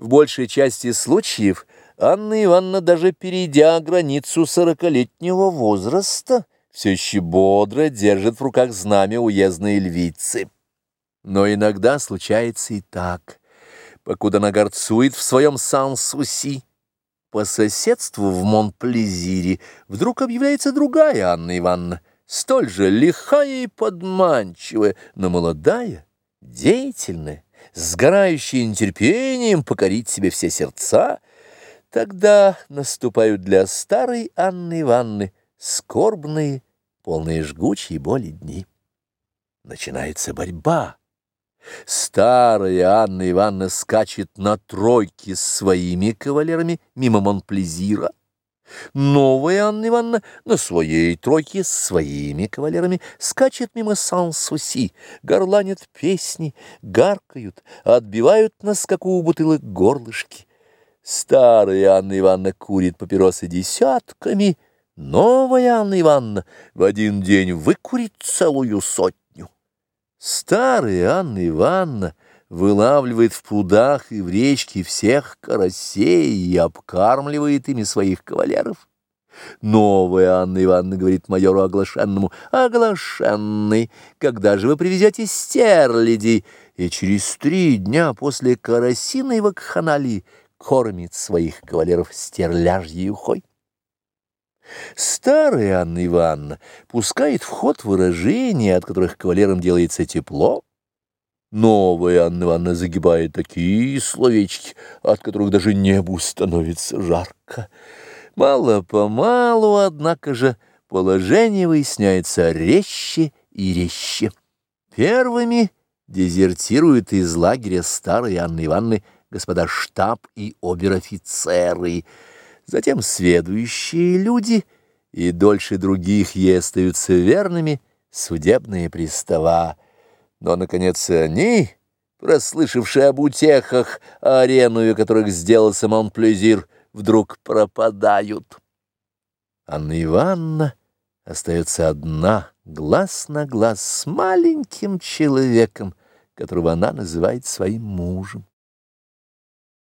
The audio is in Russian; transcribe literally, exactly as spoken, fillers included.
В большей части случаев Анна Ивановна, даже перейдя границу сорокалетнего возраста, все еще бодро держит в руках знамя уездной львицы. Но иногда случается и так. Покуда она горцует в своем Сан-Суси, по соседству в Монплезире вдруг объявляется другая Анна Ивановна, столь же лихая и подманчивая, но молодая, деятельная, сгорающая нетерпением покорить себе все сердца. Тогда наступают для старой Анны Ивановны скорбные, полные жгучей боли дни. Начинается борьба. Старая Анна Ивановна скачет на тройке с своими кавалерами мимо Монплезира. Новая Анна Ивановна на своей тройке с своими кавалерами скачет мимо Сан-Суси, горланят песни, гаркают, отбивают на скаку у бутылок горлышки. Старая Анна Ивановна курит папиросы десятками, новая Анна Ивановна в один день выкурит целую сотню. Старая Анна Ивановна вылавливает в прудах и в речке всех карасей и обкармливает ими своих кавалеров. Новая Анна Ивановна говорит майору Оглашенному: «Оглашенный, когда же вы привезете стерлядей?» И через три дня после карасиной вакханалии кормит своих кавалеров стерляжьей ухой. Старая Анна Ивановна пускает в ход выражения, от которых кавалерам делается тепло. Новая Анна Ивановна загибает такие словечки, от которых даже небу становится жарко. Мало-помалу, однако же, положение выясняется резче и резче. Первыми дезертируют из лагеря старой Анны Ивановны господа штаб и обер-офицеры. Затем следующие люди, и дольше других ей остаются верными судебные пристава. Но, наконец, они, прослышавшие об утехах, ареную которых сделался Монплезир, вдруг пропадают. Анна Ивановна остается одна, глаз на глаз с маленьким человеком, которого она называет своим мужем.